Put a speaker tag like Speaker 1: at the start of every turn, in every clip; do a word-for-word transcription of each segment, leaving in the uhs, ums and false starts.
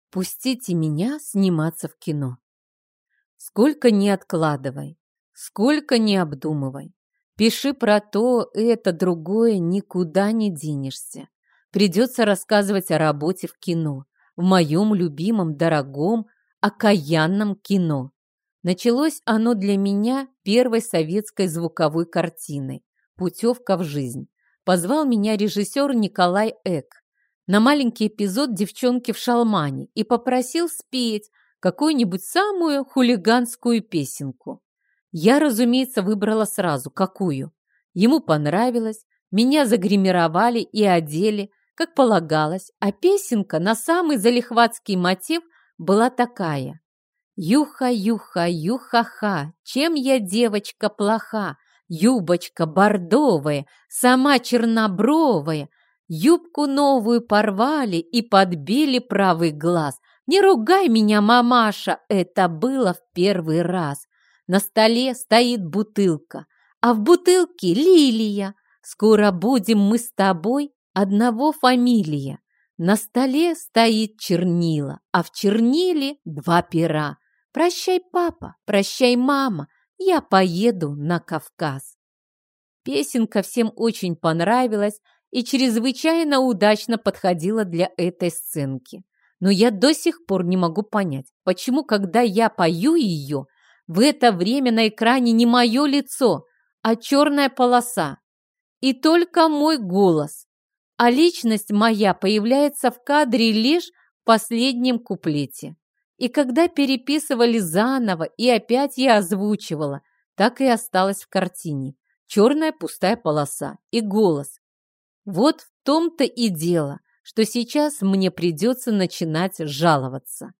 Speaker 1: Пустите меня сниматься в кино. Сколько не откладывай, сколько не обдумывай. Пиши про то, это, другое, никуда не денешься. Придется рассказывать о работе в кино, в моем любимом, дорогом, окаянном кино. Началось оно для меня первой советской звуковой картиной «Путевка в жизнь». Позвал меня режиссер Николай Эк на маленький эпизод «Девчонки в шалмане» и попросил спеть какую-нибудь самую хулиганскую песенку. Я, разумеется, выбрала сразу, какую. Ему понравилось, меня загримировали и одели, как полагалось, а песенка на самый залихватский мотив была такая. «Юха-юха, юха-ха, чем я, девочка, плоха? Юбочка бордовая, сама чернобровая, юбку новую порвали и подбили правый глаз. Не ругай меня, мамаша, это было в первый раз. На столе стоит бутылка, а в бутылке лилия. Скоро будем мы с тобой одного фамилия. На столе стоит чернила, а в черниле два пера. Прощай, папа, прощай, мама, я поеду на Кавказ». Песенка всем очень понравилась и чрезвычайно удачно подходила для этой сценки. Но я до сих пор не могу понять, почему, когда я пою ее, в это время на экране не мое лицо, а черная полоса. И только мой голос. А личность моя появляется в кадре лишь в последнем куплете. И когда переписывали заново, и опять я озвучивала, так и осталось в картине. Черная пустая полоса и голос. Вот в том-то и дело, что сейчас мне придется начинать жаловаться.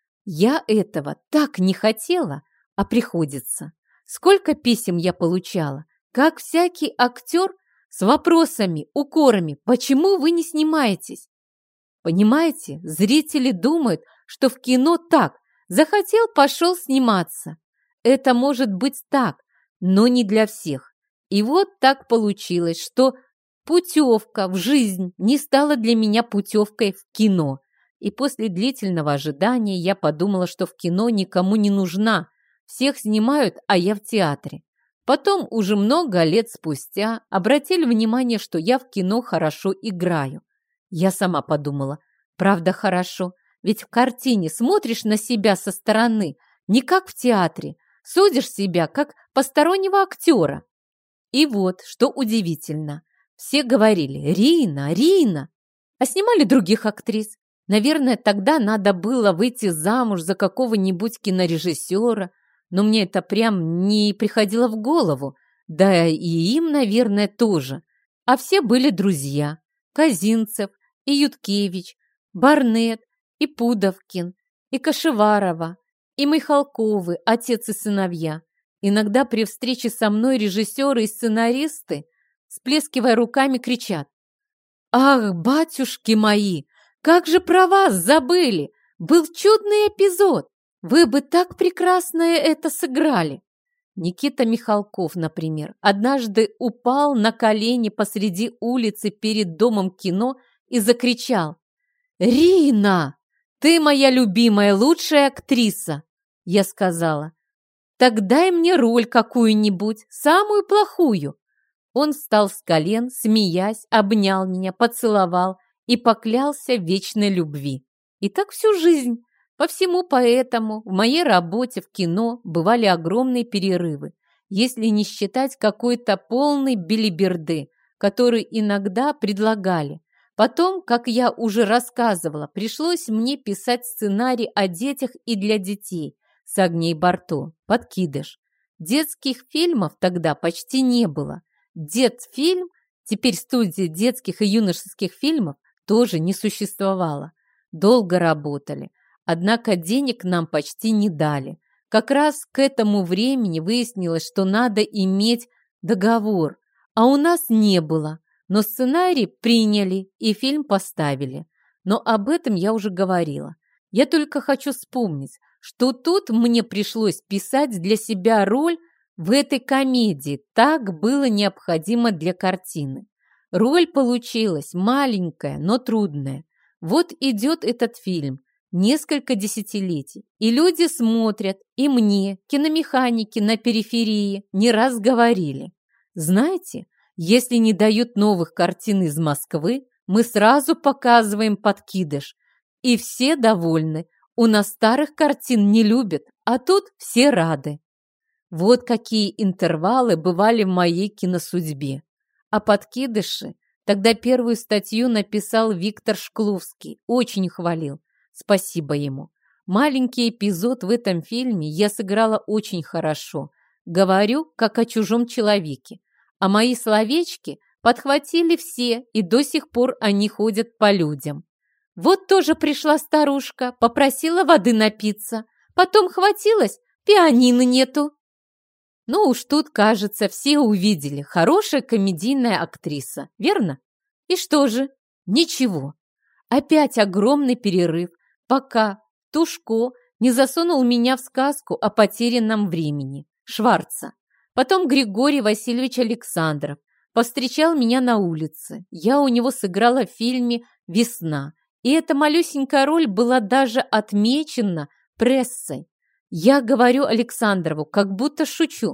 Speaker 1: Я этого так не хотела, а приходится. Сколько писем я получала, как всякий актер с вопросами, укорами, почему вы не снимаетесь? Понимаете, зрители думают, что в кино так, захотел, пошел сниматься. Это может быть так, но не для всех. И вот так получилось, что путевка в жизнь не стала для меня путевкой в кино. И после длительного ожидания я подумала, что в кино никому не нужна. Всех снимают, а я в театре. Потом, уже много лет спустя, обратили внимание, что я в кино хорошо играю. Я сама подумала, правда хорошо, ведь в картине смотришь на себя со стороны, не как в театре, судишь себя как постороннего актера. И вот, что удивительно, все говорили «Рина, Рина», а снимали других актрис. Наверное, тогда надо было выйти замуж за какого-нибудь кинорежиссера, но мне это прям не приходило в голову, да и им, наверное, тоже. А все были друзья. Козинцев и Юткевич, Барнет и Пудовкин, и Кашеварова, и Михалковы, отец и сыновья. Иногда при встрече со мной режиссеры и сценаристы, сплескивая руками, кричат: «Ах, батюшки мои, как же про вас забыли! Был чудный эпизод! Вы бы так прекрасно это сыграли!» Никита Михалков, например, однажды упал на колени посреди улицы перед домом кино и закричал: «Рина, ты моя любимая, лучшая актриса!» Я сказала: «Так дай мне роль какую-нибудь, самую плохую». Он встал с колен, смеясь, обнял меня, поцеловал и поклялся в вечной любви. И так всю жизнь. По всему поэтому в моей работе в кино бывали огромные перерывы, если не считать какой-то полной белиберды, которую иногда предлагали. Потом, как я уже рассказывала, пришлось мне писать сценарий о детях и для детей с Агнией Барто, «Подкидыш». Детских фильмов тогда почти не было. Детфильм, теперь студия детских и юношеских фильмов, тоже не существовало. Долго работали, однако денег нам почти не дали. Как раз к этому времени выяснилось, что надо иметь договор, а у нас не было. Но сценарий приняли и фильм поставили. Но об этом я уже говорила. Я только хочу вспомнить, что тут мне пришлось писать для себя роль в этой комедии. Так было необходимо для картины. Роль получилась маленькая, но трудная. Вот идет этот фильм. несколько десятилетий. И люди смотрят, и мне, киномеханики на периферии, не раз говорили. Знаете, если не дают новых картин из Москвы, мы сразу показываем подкидыш. И все довольны. У нас старых картин не любят, а тут все рады. Вот какие интервалы бывали в моей киносудьбе. А подкидыши тогда первую статью написал Виктор Шкловский, очень хвалил. Спасибо ему. Маленький эпизод в этом фильме я сыграла очень хорошо. Говорю, как о чужом человеке. А мои словечки подхватили все, и до сих пор они ходят по людям. Вот тоже пришла старушка, попросила воды напиться. Потом хватилась, пианино нету. Ну уж тут, кажется, все увидели. Хорошая комедийная актриса, верно? И что же? Ничего. Опять огромный перерыв, пока Тушко не засунул меня в сказку о потерянном времени. Шварца. Потом Григорий Васильевич Александров повстречал меня на улице. Я у него сыграла в фильме «Весна». И эта малюсенькая роль была даже отмечена прессой. Я говорю Александрову, как будто шучу.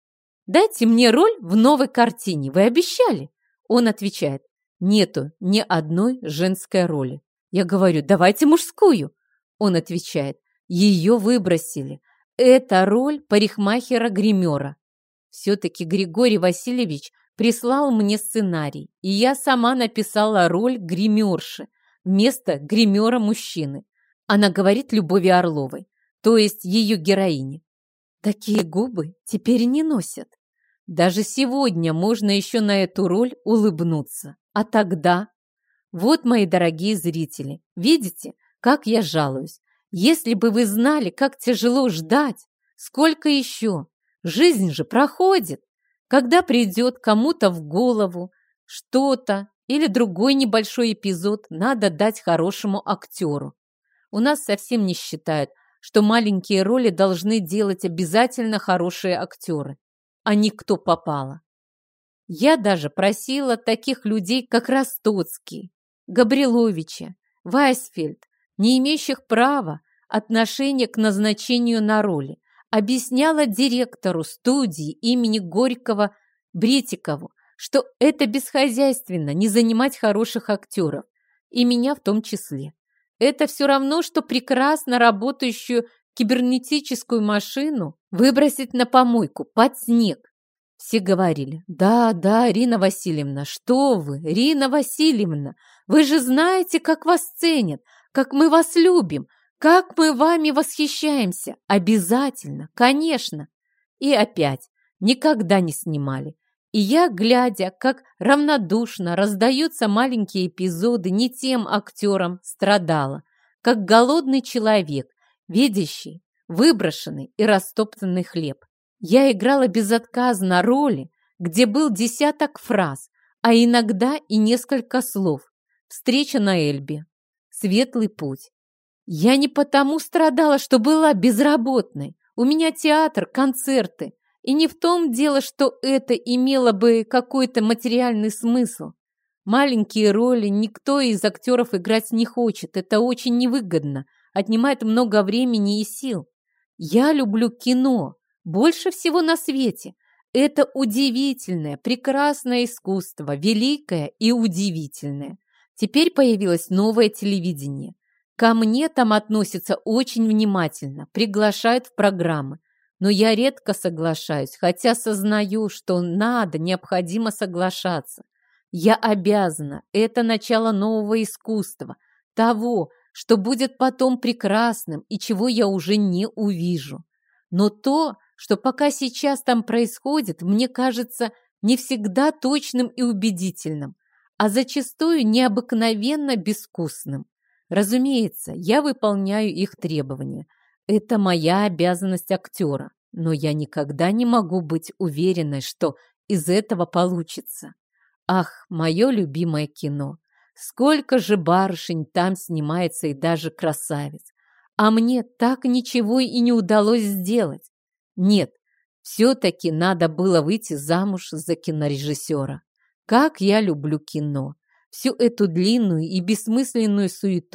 Speaker 1: «Дайте мне роль в новой картине, вы обещали?» Он отвечает, «Нету ни одной женской роли». Я говорю, «Давайте мужскую». Он отвечает, «Ее выбросили. Это роль парикмахера-гримера». Все-таки Григорий Васильевич прислал мне сценарий, и я сама написала роль гримерши вместо гримера-мужчины. Она говорит Любови Орловой, то есть ее героине. Такие губы теперь не носят. Даже сегодня можно еще на эту роль улыбнуться. А тогда... Вот, мои дорогие зрители, видите, как я жалуюсь. Если бы вы знали, как тяжело ждать, сколько еще? Жизнь же проходит. Когда придет кому-то в голову что-то или другой небольшой эпизод, надо дать хорошему актеру. У нас совсем не считают, что маленькие роли должны делать обязательно хорошие актеры, а не кто попало. Я даже просила таких людей, как Ростоцкий, Габриловича, Вайсфельд, не имеющих права отношения к назначению на роли, объясняла директору студии имени Горького Бретикову, что это бесхозяйственно не занимать хороших актеров, и меня в том числе. Это все равно, что прекрасно работающую кибернетическую машину выбросить на помойку под снег. Все говорили, да, да, Ирина Васильевна, что вы, Ирина Васильевна, вы же знаете, как вас ценят, как мы вас любим, как мы вами восхищаемся. Обязательно, конечно. И опять, никогда не снимали. И я, глядя, как равнодушно раздаются маленькие эпизоды не тем актерам, страдала, как голодный человек, видящий выброшенный и растоптанный хлеб. Я играла безотказно роли, где был десяток фраз, а иногда и несколько слов. Встреча на Эльбе, светлый путь. Я не потому страдала, что была безработной. У меня театр, концерты. И не в том дело, что это имело бы какой-то материальный смысл. Маленькие роли никто из актеров играть не хочет. Это очень невыгодно, отнимает много времени и сил. Я люблю кино. Больше всего на свете. Это удивительное, прекрасное искусство, великое и удивительное. Теперь появилось новое телевидение. Ко мне там относятся очень внимательно, приглашают в программы. Но я редко соглашаюсь, хотя сознаю, что надо, необходимо соглашаться. Я обязана. Это начало нового искусства, того, что будет потом прекрасным и чего я уже не увижу. Но то, что пока сейчас там происходит, мне кажется не всегда точным и убедительным, а зачастую необыкновенно безвкусным. Разумеется, я выполняю их требования. Это моя обязанность актера, но я никогда не могу быть уверенной, что из этого получится. Ах, мое любимое кино! Сколько же барышень там снимается и даже красавиц! А мне так ничего и не удалось сделать. Нет, все-таки надо было выйти замуж за кинорежиссера. Как я люблю кино! Всю эту длинную и бессмысленную суету,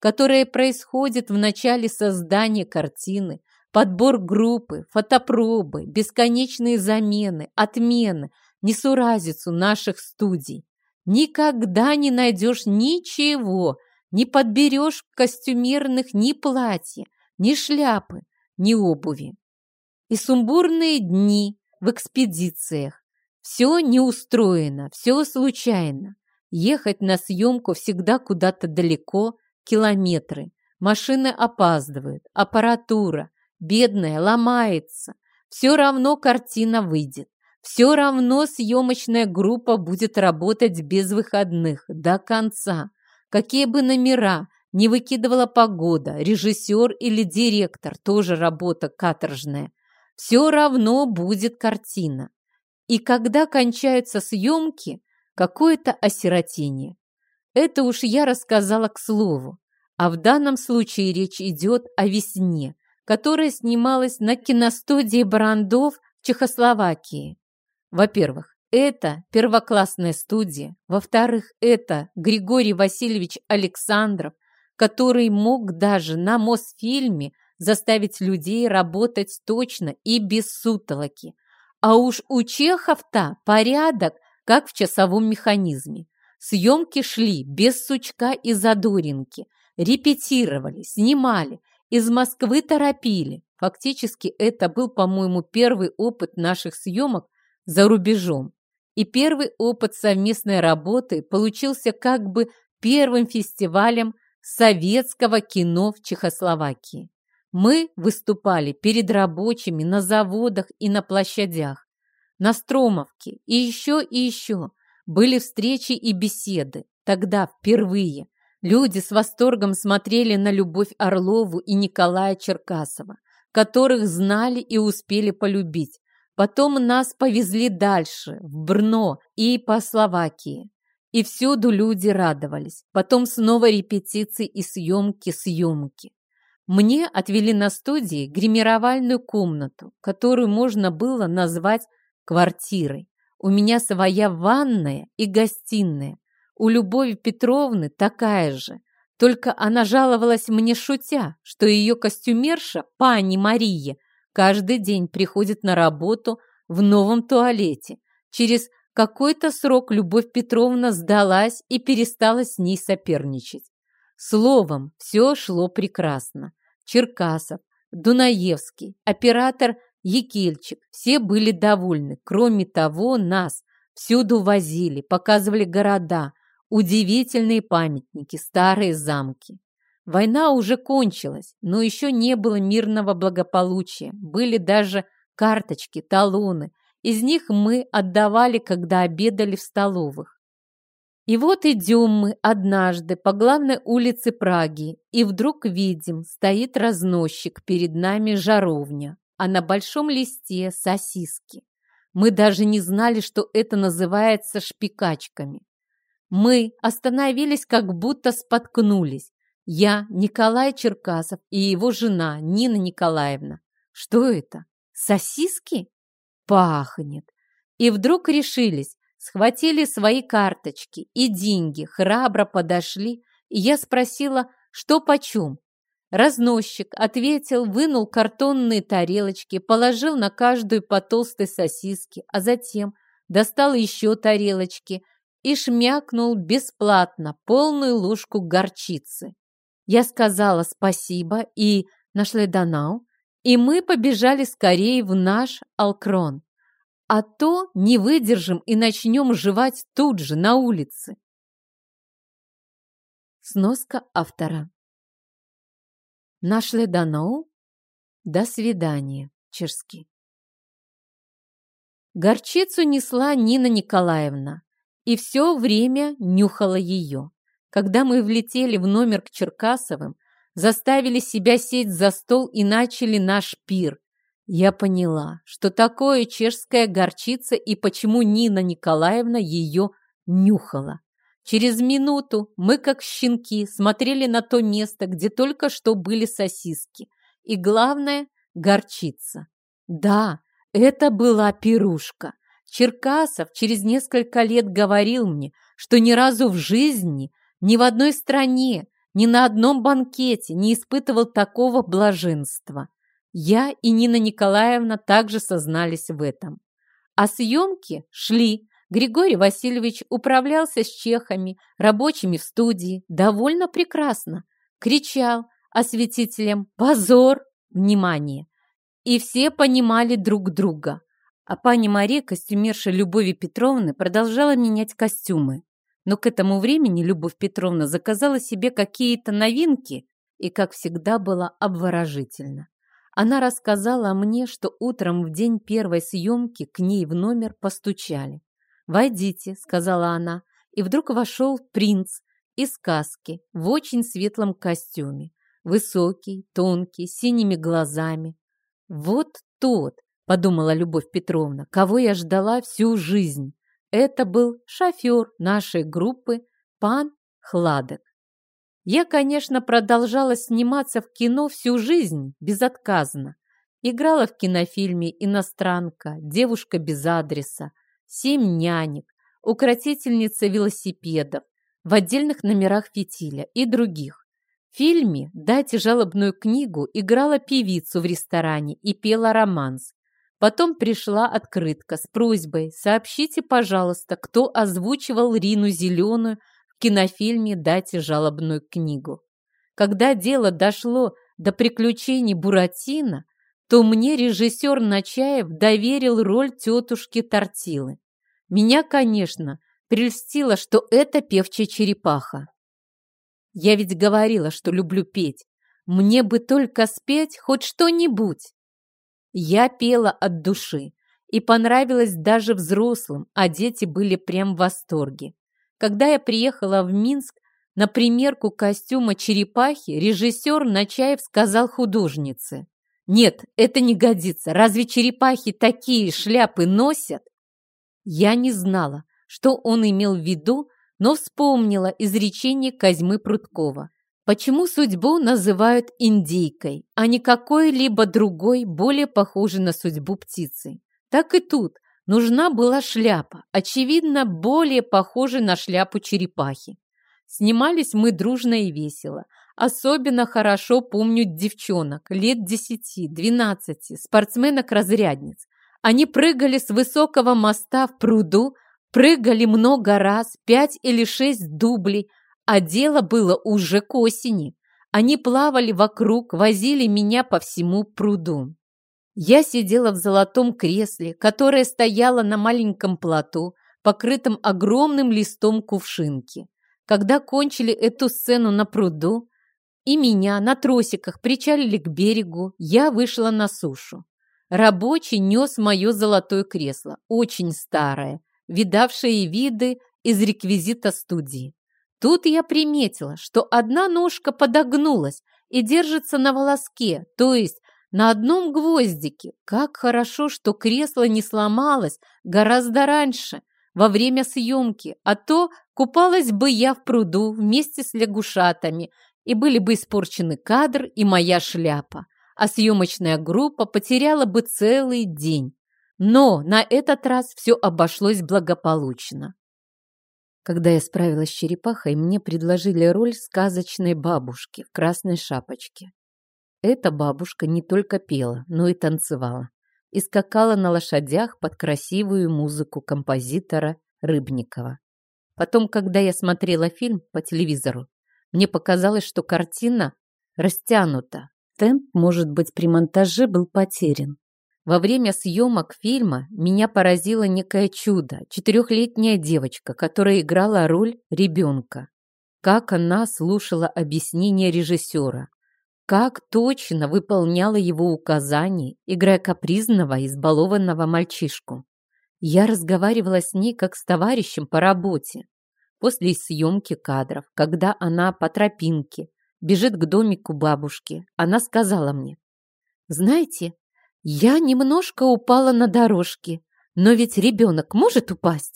Speaker 1: которое происходит в начале создания картины, подбор группы, фотопробы, бесконечные замены, отмены, несуразицу наших студий. Никогда не найдешь ничего, не подберешь костюмерных ни платья, ни шляпы, ни обуви. И сумбурные дни в экспедициях. Все неустроено, все случайно. Ехать на съемку всегда куда-то далеко, километры. Машины опаздывают, аппаратура, бедная, ломается. Все равно картина выйдет. Все равно съемочная группа будет работать без выходных до конца. Какие бы номера не выкидывала погода, режиссер или директор, тоже работа каторжная, все равно будет картина. И когда кончаются съемки, какое-то осиротение. Это уж я рассказала к слову. А в данном случае речь идет о «Весне», которая снималась на киностудии Барандов в Чехословакии. Во-первых, это первоклассная студия. Во-вторых, это Григорий Васильевич Александров, который мог даже на Мосфильме заставить людей работать точно и без сутолоки. А уж у чехов-то порядок, как в часовом механизме. Съемки шли без сучка и задоринки. Репетировали, снимали, из Москвы торопили. Фактически это был, по-моему, первый опыт наших съемок за рубежом. И первый опыт совместной работы получился как бы первым фестивалем советского кино в Чехословакии. Мы выступали перед рабочими на заводах и на площадях, на Стромовке и еще и еще. Были встречи и беседы. Тогда впервые люди с восторгом смотрели на Любовь Орлову и Николая Черкасова, которых знали и успели полюбить. Потом нас повезли дальше, в Брно и по Словакии. И всюду люди радовались. Потом снова репетиции и съемки, съемки. Мне отвели на студии гримировальную комнату, которую можно было назвать квартирой. У меня своя ванная и гостиная. У Любови Петровны такая же. Только она жаловалась мне шутя, что ее костюмерша, пани Мария, каждый день приходит на работу в новом туалете. Через какой-то срок Любовь Петровна сдалась и перестала с ней соперничать. Словом, все шло прекрасно. Черкасов, Дунаевский, оператор Екельчик, все были довольны. Кроме того, нас всюду возили, показывали города, удивительные памятники, старые замки. Война уже кончилась, но еще не было мирного благополучия. Были даже карточки, талоны. Из них мы отдавали, когда обедали в столовых. И вот идем мы однажды по главной улице Праги, и вдруг видим, стоит разносчик, перед нами жаровня, а на большом листе сосиски. Мы даже не знали, что это называется шпикачками. Мы остановились, как будто споткнулись. Я, Николай Черкасов и его жена Нина Николаевна. Что это? Сосиски? Пахнет. И вдруг решились, схватили свои карточки и деньги, храбро подошли, и я спросила, что почем. Разносчик ответил, вынул картонные тарелочки, положил на каждую по толстой сосиске, а затем достал еще тарелочки и шмякнул бесплатно полную ложку горчицы. Я сказала спасибо и нашли Данау, и мы побежали скорее в наш Алкрон. А то не выдержим и начнем жевать тут же, на улице. Сноска автора. Нашли Данау. До свидания, чешский. Горчицу несла Нина Николаевна и все время нюхала ее. Когда мы влетели в номер к Черкасовым, заставили себя сесть за стол и начали наш пир. Я поняла, что такое чешская горчица и почему Нина Николаевна ее нюхала. Через минуту мы, как щенки, смотрели на то место, где только что были сосиски. И главное – горчица. Да, это была пирушка. Черкасов через несколько лет говорил мне, что ни разу в жизни, ни в одной стране Ни на одном банкете не испытывал такого блаженства. Я и Нина Николаевна также сознались в этом. А съемки шли. Григорий Васильевич управлялся с чехами, рабочими в студии, довольно прекрасно. Кричал осветителям «Позор!» «Внимание!» И все понимали друг друга. А пани Мария, костюмерша Любови Петровны, продолжала менять костюмы. Но к этому времени Любовь Петровна заказала себе какие-то новинки и, как всегда, была обворожительна. Она рассказала мне, что утром в день первой съемки к ней в номер постучали. «Войдите», — сказала она, и вдруг вошел принц из сказки в очень светлом костюме, высокий, тонкий, с синими глазами. «Вот тот», — подумала Любовь Петровна, — «кого я ждала всю жизнь». Это был шофер нашей группы, пан Хладек. Я, конечно, продолжала сниматься в кино всю жизнь, безотказно. Играла в кинофильме «Иностранка», «Девушка без адреса», «Семь нянек», «Укротительница велосипедов», в отдельных номерах «Фитиля» и других. В фильме «Дайте жалобную книгу» играла певицу в ресторане и пела романс. Потом пришла открытка с просьбой «Сообщите, пожалуйста, кто озвучивал Рину Зеленую в кинофильме «Дайте жалобную книгу». Когда дело дошло до приключений Буратино, то мне режиссер Начаев доверил роль тетушки Тортилы. Меня, конечно, прельстило, что это певчая черепаха. Я ведь говорила, что люблю петь. Мне бы только спеть хоть что-нибудь. Я пела от души, и понравилось даже взрослым, а дети были прям в восторге. Когда я приехала в Минск на примерку костюма черепахи, режиссер Начаев сказал художнице: «Нет, это не годится. Разве черепахи такие шляпы носят?» Я не знала, что он имел в виду, но вспомнила изречение Козьмы Прудкова. Почему судьбу называют индейкой, а не какой-либо другой, более похожей на судьбу птицы? Так и тут нужна была шляпа, очевидно, более похожая на шляпу черепахи. Снимались мы дружно и весело. Особенно хорошо помню девчонок, лет десяти-двенадцати, спортсменок-разрядниц. Они прыгали с высокого моста в пруду, прыгали много раз, пять или шесть дублей, а дело было уже к осени. Они плавали вокруг, возили меня по всему пруду. Я сидела в золотом кресле, которое стояло на маленьком плоту, покрытом огромным листом кувшинки. Когда кончили эту сцену на пруду, и меня на тросиках причалили к берегу, я вышла на сушу. Рабочий нес мое золотое кресло, очень старое, видавшее виды из реквизита студии. Тут я приметила, что одна ножка подогнулась и держится на волоске, то есть на одном гвоздике. Как хорошо, что кресло не сломалось гораздо раньше, во время съемки, а то купалась бы я в пруду вместе с лягушатами, и были бы испорчены кадр и моя шляпа, а съемочная группа потеряла бы целый день. Но на этот раз все обошлось благополучно. Когда я справилась с черепахой, мне предложили роль сказочной бабушки в красной шапочке. Эта бабушка не только пела, но и танцевала, и скакала на лошадях под красивую музыку композитора Рыбникова. Потом, когда я смотрела фильм по телевизору, мне показалось, что картина растянута. Темп, может быть, при монтаже был потерян. Во время съемок фильма меня поразило некое чудо. Четырехлетняя девочка, которая играла роль ребенка. Как она слушала объяснения режиссера. Как точно выполняла его указания, играя капризного, избалованного мальчишку. Я разговаривала с ней как с товарищем по работе. После съемки кадров, когда она по тропинке бежит к домику бабушки, она сказала мне: «Знаете, я немножко упала на дорожке, но ведь ребенок может упасть?»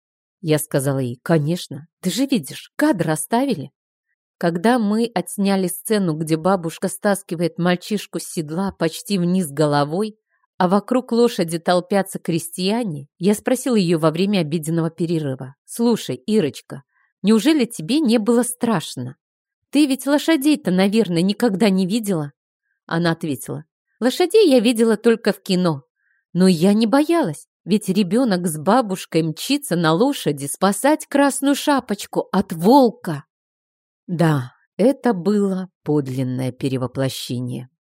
Speaker 1: Я сказала ей: «Конечно, ты же видишь, кадр оставили». Когда мы отсняли сцену, где бабушка стаскивает мальчишку с седла почти вниз головой, а вокруг лошади толпятся крестьяне, я спросила ее во время обеденного перерыва: «Слушай, Ирочка, неужели тебе не было страшно?» Ты ведь лошадей-то, наверное, никогда не видела?» Она ответила: «Лошадей я видела только в кино. Но я не боялась, ведь ребенок с бабушкой мчится на лошади спасать Красную Шапочку от волка». Да, это было подлинное перевоплощение.